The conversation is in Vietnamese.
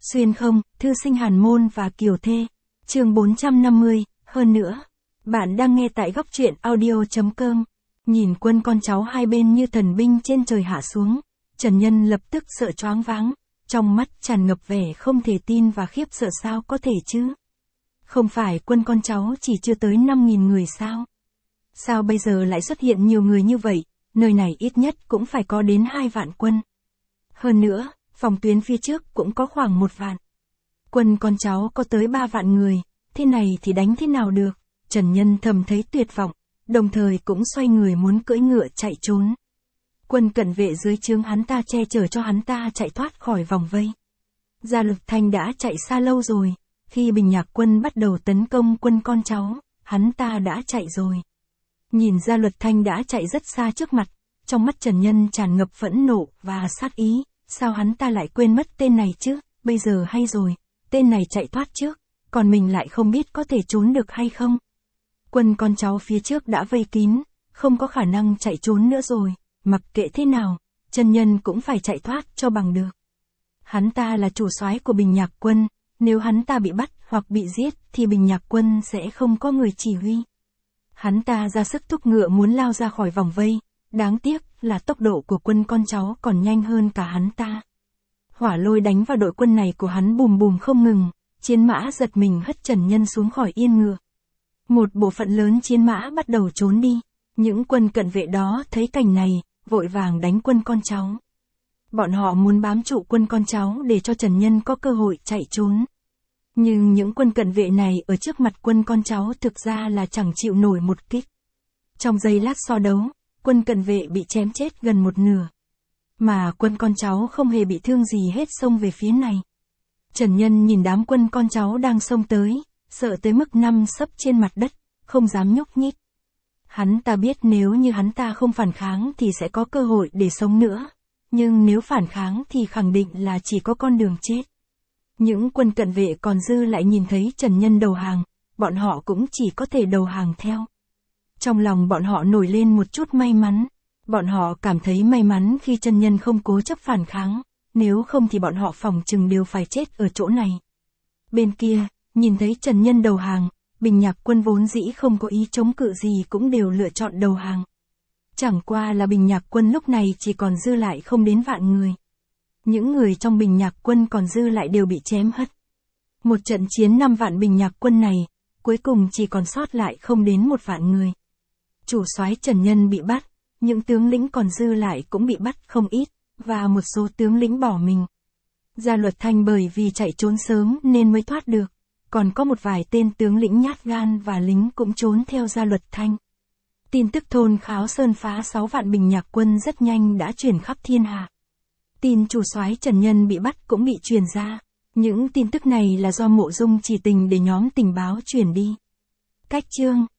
Xuyên không, thư sinh Hàn Môn và Kiều Thê. Chương 450, hơn nữa. Bạn đang nghe tại góc truyện audio.com. Nhìn quân con cháu hai bên như thần binh trên trời hạ xuống, Trần Nhân lập tức sợ choáng váng, trong mắt tràn ngập vẻ không thể tin và khiếp sợ. Sao có thể chứ? Không phải quân con cháu chỉ chưa tới 5.000 người sao? Sao bây giờ lại xuất hiện nhiều người như vậy, nơi này ít nhất cũng phải có đến 2 vạn quân. Hơn nữa, phòng tuyến phía trước cũng có khoảng 1 vạn. Quân con cháu có tới 3 vạn người, thế này thì đánh thế nào được? Trần Nhân thầm thấy tuyệt vọng, đồng thời cũng xoay người muốn cưỡi ngựa chạy trốn. Quân cận vệ dưới trướng hắn ta che chở cho hắn ta chạy thoát khỏi vòng vây. Gia Luật Thanh đã chạy xa lâu rồi, khi Bình Nhạc quân bắt đầu tấn công quân con cháu, hắn ta đã chạy rồi. Nhìn Gia Luật Thanh đã chạy rất xa trước mặt, trong mắt Trần Nhân tràn ngập phẫn nộ và sát ý, sao hắn ta lại quên mất tên này chứ? Bây giờ hay rồi, tên này chạy thoát trước, còn mình lại không biết có thể trốn được hay không. Quân con cháu phía trước đã vây kín, không có khả năng chạy trốn nữa rồi, mặc kệ thế nào, Trần Nhân cũng phải chạy thoát cho bằng được. Hắn ta là chủ soái của Bình Nhạc quân, nếu hắn ta bị bắt hoặc bị giết thì Bình Nhạc quân sẽ không có người chỉ huy. Hắn ta ra sức thúc ngựa muốn lao ra khỏi vòng vây, đáng tiếc là tốc độ của quân con cháu còn nhanh hơn cả hắn ta. Hỏa lôi đánh vào đội quân này của hắn bùm bùm không ngừng, chiến mã giật mình hất Trần Nhân xuống khỏi yên ngựa. Một bộ phận lớn chiến mã bắt đầu trốn đi, những quân cận vệ đó thấy cảnh này, vội vàng đánh quân con cháu. Bọn họ muốn bám trụ quân con cháu để cho Trần Nhân có cơ hội chạy trốn. Nhưng những quân cận vệ này ở trước mặt quân con cháu thực ra là chẳng chịu nổi một kích. Trong giây lát so đấu, quân cận vệ bị chém chết gần một nửa. Mà quân con cháu không hề bị thương gì hết xông về phía này. Trần Nhân nhìn đám quân con cháu đang xông tới, sợ tới mức nằm sấp trên mặt đất, không dám nhúc nhích. Hắn ta biết nếu như hắn ta không phản kháng thì sẽ có cơ hội để sống nữa. Nhưng nếu phản kháng thì khẳng định là chỉ có con đường chết. Những quân cận vệ còn dư lại nhìn thấy Trần Nhân đầu hàng, bọn họ cũng chỉ có thể đầu hàng theo. Trong lòng bọn họ nổi lên một chút may mắn. Bọn họ cảm thấy may mắn khi Trần Nhân không cố chấp phản kháng, nếu không thì bọn họ phỏng chừng đều phải chết ở chỗ này. Bên kia, nhìn thấy Trần Nhân đầu hàng, Bình Nhạc quân vốn dĩ không có ý chống cự gì cũng đều lựa chọn đầu hàng. Chẳng qua là Bình Nhạc quân lúc này chỉ còn dư lại không đến vạn người. Những người trong Bình Nhạc quân còn dư lại đều bị chém hất. Một trận chiến 5 vạn Bình Nhạc quân này, cuối cùng chỉ còn sót lại không đến 1 vạn người. Chủ soái Trần Nhân bị bắt, những tướng lĩnh còn dư lại cũng bị bắt không ít, và một số tướng lĩnh bỏ mình. Gia Luật Thanh bởi vì chạy trốn sớm nên mới thoát được, còn có một vài tên tướng lĩnh nhát gan và lính cũng trốn theo Gia Luật Thanh. Tin tức thôn Kháo Sơn phá 6 vạn Bình Nhạc quân rất nhanh đã truyền khắp thiên hạ. Tin chủ soái Trần Nhân bị bắt cũng bị truyền ra. Những tin tức này là do Mộ Dung Chỉ Tình để nhóm tình báo truyền đi. Cách chương